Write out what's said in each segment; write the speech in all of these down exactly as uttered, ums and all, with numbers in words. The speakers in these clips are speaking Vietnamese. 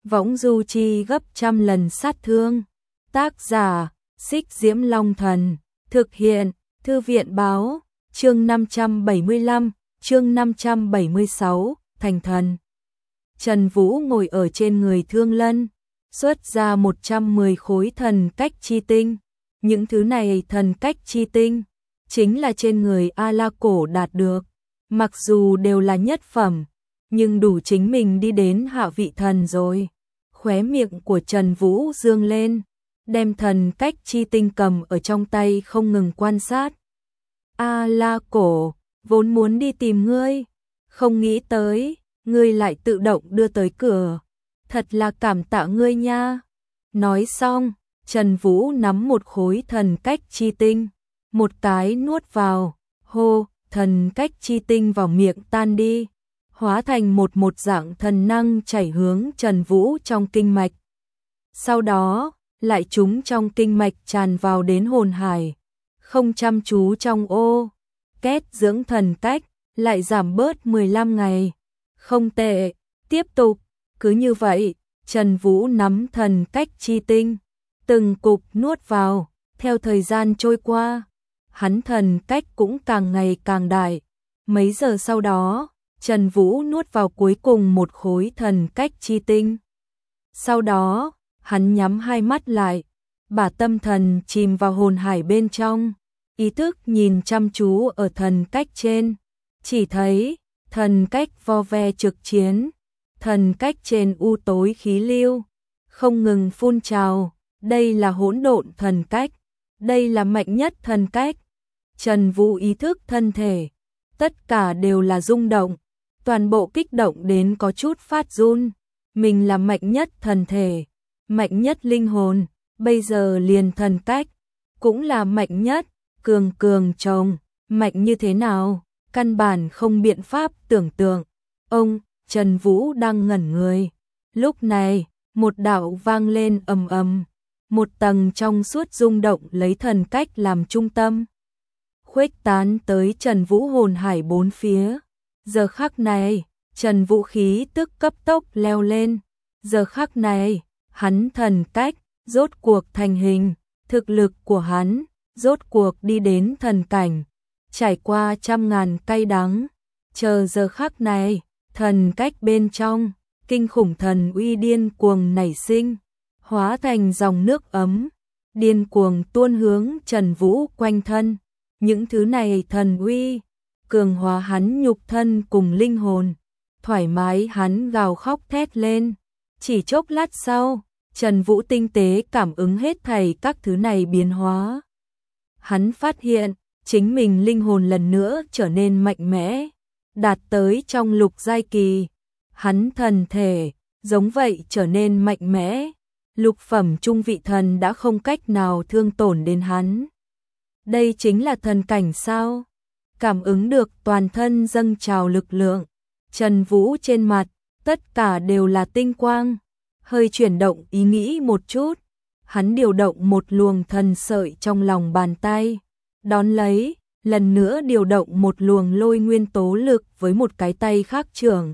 võng du chi gấp trăm lần sát thương. Tác giả, Xích Diễm Long Thần. Thực hiện, Thư viện Báo. Chương năm trăm bảy mươi lăm, chương năm trăm bảy mươi sáu, thành thần. Trần Vũ ngồi ở trên người Thương Lân, xuất ra một trăm mười khối thần cách chi tinh. Những thứ này thần cách chi tinh, chính là trên người A-La-Cổ đạt được. Mặc dù đều là nhất phẩm, nhưng đủ chính mình đi đến hạ vị thần rồi. Khóe miệng của Trần Vũ dương lên, đem thần cách chi tinh cầm ở trong tay không ngừng quan sát. A-La-Cổ, vốn muốn đi tìm ngươi, không nghĩ tới, ngươi lại tự động đưa tới cửa. Thật là cảm tạ ngươi nha. Nói xong, Trần Vũ nắm một khối thần cách chi tinh, một cái nuốt vào, hô, thần cách chi tinh vào miệng tan đi, hóa thành một một dạng thần năng chảy hướng Trần Vũ trong kinh mạch. Sau đó, lại chúng trong kinh mạch tràn vào đến hồn hải, không chăm chú trong ô, kết dưỡng thần cách, lại giảm bớt mười lăm ngày. Không tệ, tiếp tục, cứ như vậy, Trần Vũ nắm thần cách chi tinh, từng cục nuốt vào, theo thời gian trôi qua, hắn thần cách cũng càng ngày càng đại. Mấy giờ sau đó, Trần Vũ nuốt vào cuối cùng một khối thần cách chi tinh. Sau đó, hắn nhắm hai mắt lại,把tâm thần chìm vào hồn hải bên trong, ý thức nhìn chăm chú ở thần cách trên, chỉ thấy thần cách vo ve trực chiến, thần cách trên u tối khí lưu, không ngừng phun trào, đây là hỗn độn thần cách, đây là mạnh nhất thần cách. Trần Vũ ý thức thân thể, tất cả đều là rung động, toàn bộ kích động đến có chút phát run, mình là mạnh nhất thần thể, mạnh nhất linh hồn, bây giờ liền thần cách, cũng là mạnh nhất, cường cường chồng, mạnh như thế nào, căn bản không biện pháp tưởng tượng. Ông, Trần Vũ đang ngẩn người, lúc này, một đạo vang lên ầm ầm, một tầng trong suốt rung động lấy thần cách làm trung tâm, khuếch tán tới Trần Vũ hồn hải bốn phía. Giờ khắc này, Trần Vũ khí tức cấp tốc leo lên, giờ khắc này, hắn thần cách rốt cuộc thành hình, thực lực của hắn rốt cuộc đi đến thần cảnh, trải qua trăm ngàn cay đắng, chờ giờ khắc này, thần cách bên trong, kinh khủng thần uy điên cuồng nảy sinh, hóa thành dòng nước ấm, điên cuồng tuôn hướng Trần Vũ quanh thân. Những thứ này thần uy, cường hóa hắn nhục thân cùng linh hồn, thoải mái hắn gào khóc thét lên. Chỉ chốc lát sau, Trần Vũ tinh tế cảm ứng hết thảy các thứ này biến hóa. Hắn phát hiện, chính mình linh hồn lần nữa trở nên mạnh mẽ, đạt tới trong lục giai kỳ. Hắn thần thể, giống vậy trở nên mạnh mẽ. Lục phẩm trung vị thần đã không cách nào thương tổn đến hắn. Đây chính là thần cảnh sao? Cảm ứng được toàn thân dâng trào lực lượng, Trần Vũ trên mặt, tất cả đều là tinh quang. Hơi chuyển động ý nghĩ một chút, hắn điều động một luồng thần sợi trong lòng bàn tay, đón lấy, lần nữa điều động một luồng lôi nguyên tố lực với một cái tay khác trưởng.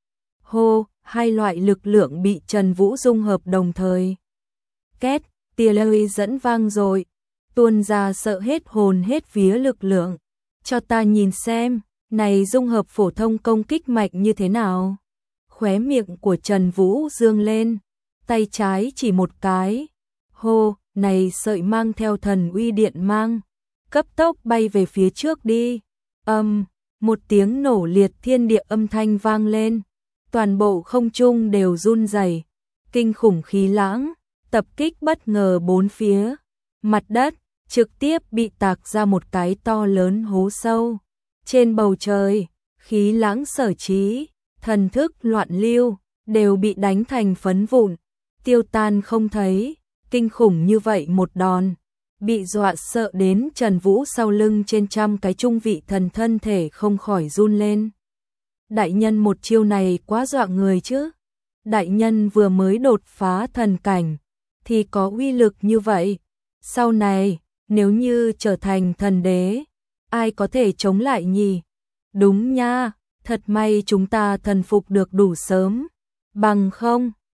Hô, hai loại lực lượng bị Trần Vũ dung hợp đồng thời. Két, tia lôi dẫn vang rồi, tuôn ra sợ hết hồn hết vía lực lượng. Cho ta nhìn xem, này dung hợp phổ thông công kích mạnh như thế nào. Khóe miệng của Trần Vũ dương lên, tay trái chỉ một cái. Hô, này sợi mang theo thần uy điện mang, cấp tốc bay về phía trước đi. Âm, một tiếng nổ liệt thiên địa âm thanh vang lên, toàn bộ không trung đều run rẩy, kinh khủng khí lãng, tập kích bất ngờ bốn phía. Mặt đất trực tiếp bị tạc ra một cái to lớn hố sâu. Trên bầu trời, khí lãng sở trí, thần thức loạn lưu, đều bị đánh thành phấn vụn, tiêu tan không thấy. Kinh khủng như vậy một đòn, bị dọa sợ đến Trần Vũ sau lưng trên trăm cái trung vị thần thân thể không khỏi run lên. Đại nhân một chiêu này quá dọa người chứ. Đại nhân vừa mới đột phá thần cảnh, thì có uy lực như vậy. Sau này, nếu như trở thành thần đế, ai có thể chống lại nhỉ? Đúng nha, thật may chúng ta thần phục được đủ sớm. Bằng không,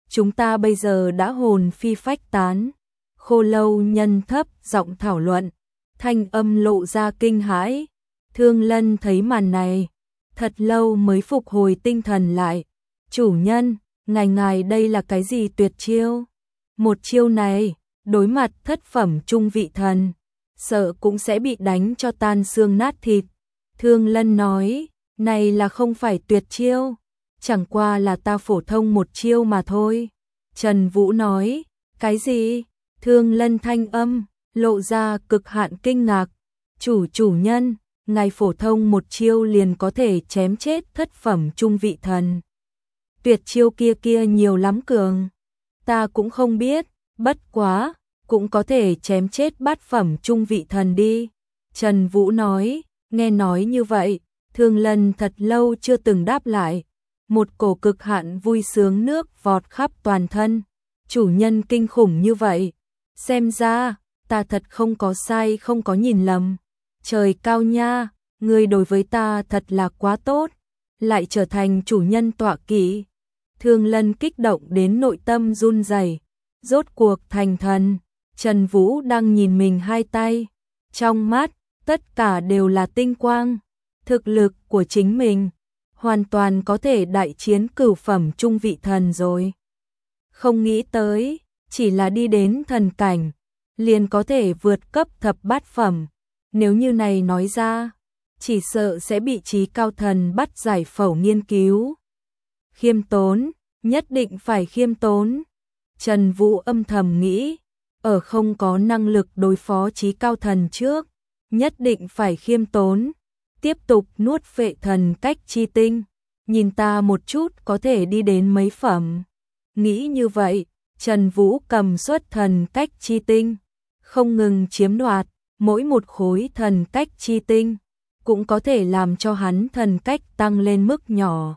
chúng ta bây giờ đã hồn phi phách tán. Khô Lâu Nhân thấp giọng thảo luận, thanh âm lộ ra kinh hãi. Thương Lân thấy màn này, thật lâu mới phục hồi tinh thần lại. Chủ nhân, ngài ngài đây là cái gì tuyệt chiêu? Một chiêu này, đối mặt thất phẩm trung vị thần, sợ cũng sẽ bị đánh cho tan xương nát thịt. Thương Lân nói, này là không phải tuyệt chiêu, chẳng qua là ta phổ thông một chiêu mà thôi. Trần Vũ nói, cái gì? Thương Lân thanh âm, lộ ra cực hạn kinh ngạc. Chủ chủ nhân, ngài phổ thông một chiêu liền có thể chém chết thất phẩm trung vị thần. Tuyệt chiêu kia kia nhiều lắm cường. Ta cũng không biết, bất quá, cũng có thể chém chết bát phẩm trung vị thần đi. Trần Vũ nói, nghe nói như vậy, Thương Lân thật lâu chưa từng đáp lại. Một cổ cực hạn vui sướng nước vọt khắp toàn thân. Chủ nhân kinh khủng như vậy. Xem ra, ta thật không có sai, không có nhìn lầm. Trời cao nha, ngươi đối với ta thật là quá tốt. Lại trở thành chủ nhân tọa kỵ. Thương Lân kích động đến nội tâm run rẩy. Rốt cuộc thành thần. Trần Vũ đang nhìn mình hai tay. Trong mắt, tất cả đều là tinh quang. Thực lực của chính mình hoàn toàn có thể đại chiến cửu phẩm trung vị thần rồi. Không nghĩ tới, chỉ là đi đến thần cảnh, liền có thể vượt cấp thập bát phẩm. Nếu như này nói ra, chỉ sợ sẽ bị trí cao thần bắt giải phẫu nghiên cứu. Khiêm tốn, nhất định phải khiêm tốn. Trần Vũ âm thầm nghĩ, ở không có năng lực đối phó trí cao thần trước, nhất định phải khiêm tốn. Tiếp tục nuốt phệ thần cách chi tinh, nhìn ta một chút có thể đi đến mấy phẩm. Nghĩ như vậy, Trần Vũ cầm xuất thần cách chi tinh, không ngừng chiếm đoạt, mỗi một khối thần cách chi tinh, cũng có thể làm cho hắn thần cách tăng lên mức nhỏ.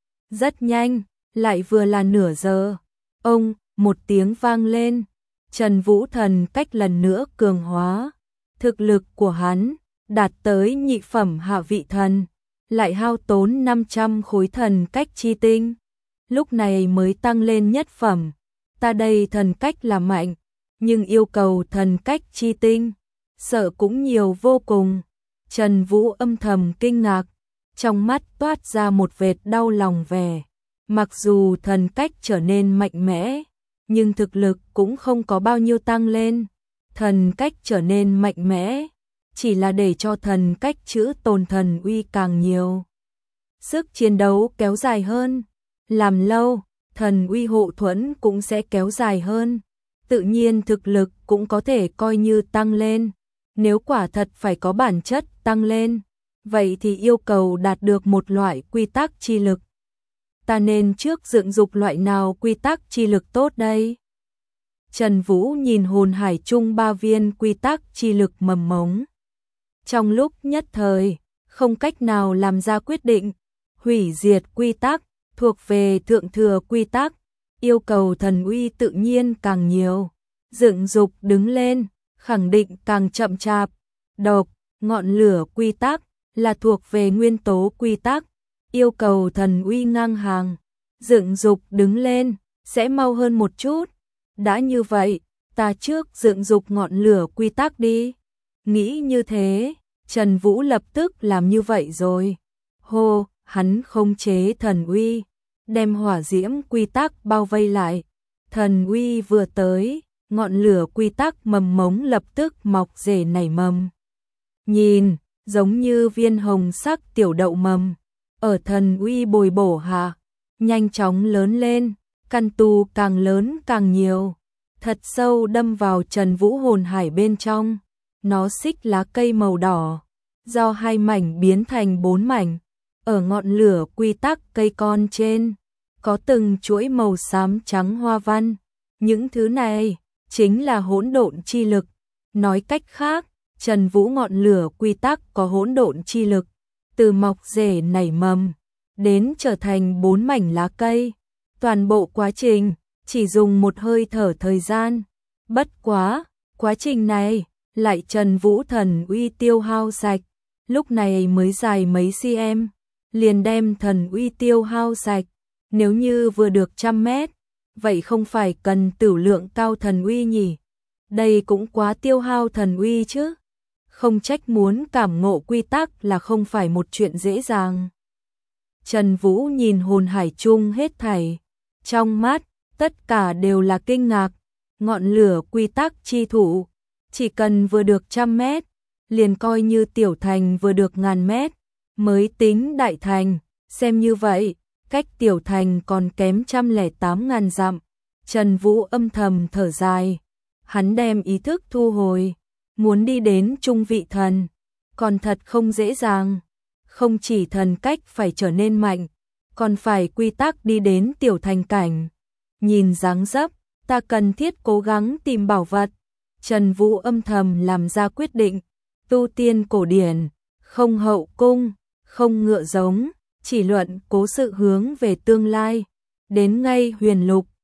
Rất nhanh, lại vừa là nửa giờ, ông, một tiếng vang lên, Trần Vũ thần cách lần nữa cường hóa, thực lực của hắn đạt tới nhị phẩm hạ vị thần, lại hao tốn năm trăm khối thần cách chi tinh, lúc này mới tăng lên nhất phẩm. Ta đây thần cách là mạnh, nhưng yêu cầu thần cách chi tinh, sợ cũng nhiều vô cùng. Trần Vũ âm thầm kinh ngạc, trong mắt toát ra một vệt đau lòng vẻ. Mặc dù thần cách trở nên mạnh mẽ, nhưng thực lực cũng không có bao nhiêu tăng lên. Thần cách trở nên mạnh mẽ, chỉ là để cho thần cách chữ tồn thần uy càng nhiều. Sức chiến đấu kéo dài hơn, làm lâu, thần uy hộ thuẫn cũng sẽ kéo dài hơn. Tự nhiên thực lực cũng có thể coi như tăng lên. Nếu quả thật phải có bản chất tăng lên, vậy thì yêu cầu đạt được một loại quy tắc chi lực. Ta nên trước dựng dục loại nào quy tắc chi lực tốt đây? Trần Vũ nhìn hồn hải chung ba viên quy tắc chi lực mầm mống. Trong lúc nhất thời, không cách nào làm ra quyết định. Hủy diệt quy tắc, thuộc về thượng thừa quy tắc, yêu cầu thần uy tự nhiên càng nhiều. Dựng dục đứng lên, khẳng định càng chậm chạp. Độc, ngọn lửa quy tắc, là thuộc về nguyên tố quy tắc, yêu cầu thần uy ngang hàng. Dựng dục đứng lên, sẽ mau hơn một chút. Đã như vậy, ta trước dựng dục ngọn lửa quy tắc đi. Nghĩ như thế, Trần Vũ lập tức làm như vậy rồi. Hô, hắn khống chế thần uy, đem hỏa diễm quy tắc bao vây lại. Thần uy vừa tới, ngọn lửa quy tắc mầm mống lập tức mọc rễ nảy mầm. Nhìn, giống như viên hồng sắc tiểu đậu mầm, ở thần uy bồi bổ hạ, nhanh chóng lớn lên, căn tu càng lớn càng nhiều, thật sâu đâm vào Trần Vũ hồn hải bên trong. Nó xích lá cây màu đỏ, do hai mảnh biến thành bốn mảnh. Ở ngọn lửa quy tắc cây con trên, có từng chuỗi màu xám trắng hoa văn. Những thứ này chính là hỗn độn chi lực. Nói cách khác, Trần Vũ ngọn lửa quy tắc có hỗn độn chi lực, từ mọc rễ nảy mầm đến trở thành bốn mảnh lá cây. Toàn bộ quá trình chỉ dùng một hơi thở thời gian. Bất quá, quá trình này lại Trần Vũ thần uy tiêu hao sạch, lúc này mới dài mấy cm, liền đem thần uy tiêu hao sạch. Nếu như vừa được trăm mét, vậy không phải cần tửu lượng cao thần uy nhỉ? Đây cũng quá tiêu hao thần uy chứ. Không trách muốn cảm ngộ quy tắc là không phải một chuyện dễ dàng. Trần Vũ nhìn hồn hải chung hết thảy, trong mắt tất cả đều là kinh ngạc. Ngọn lửa quy tắc chi thủ, chỉ cần vừa được trăm mét, liền coi như tiểu thành vừa được ngàn mét, mới tính đại thành. Xem như vậy, cách tiểu thành còn kém trăm lẻ tám ngàn dặm. Trần Vũ âm thầm thở dài, hắn đem ý thức thu hồi, muốn đi đến trung vị thần, còn thật không dễ dàng. Không chỉ thần cách phải trở nên mạnh, còn phải quy tắc đi đến tiểu thành cảnh. Nhìn dáng dấp, ta cần thiết cố gắng tìm bảo vật. Trần Vũ âm thầm làm ra quyết định, tu tiên cổ điển, không hậu cung, không ngựa giống, chỉ luận cố sự hướng về tương lai. Đến ngay huyền lục,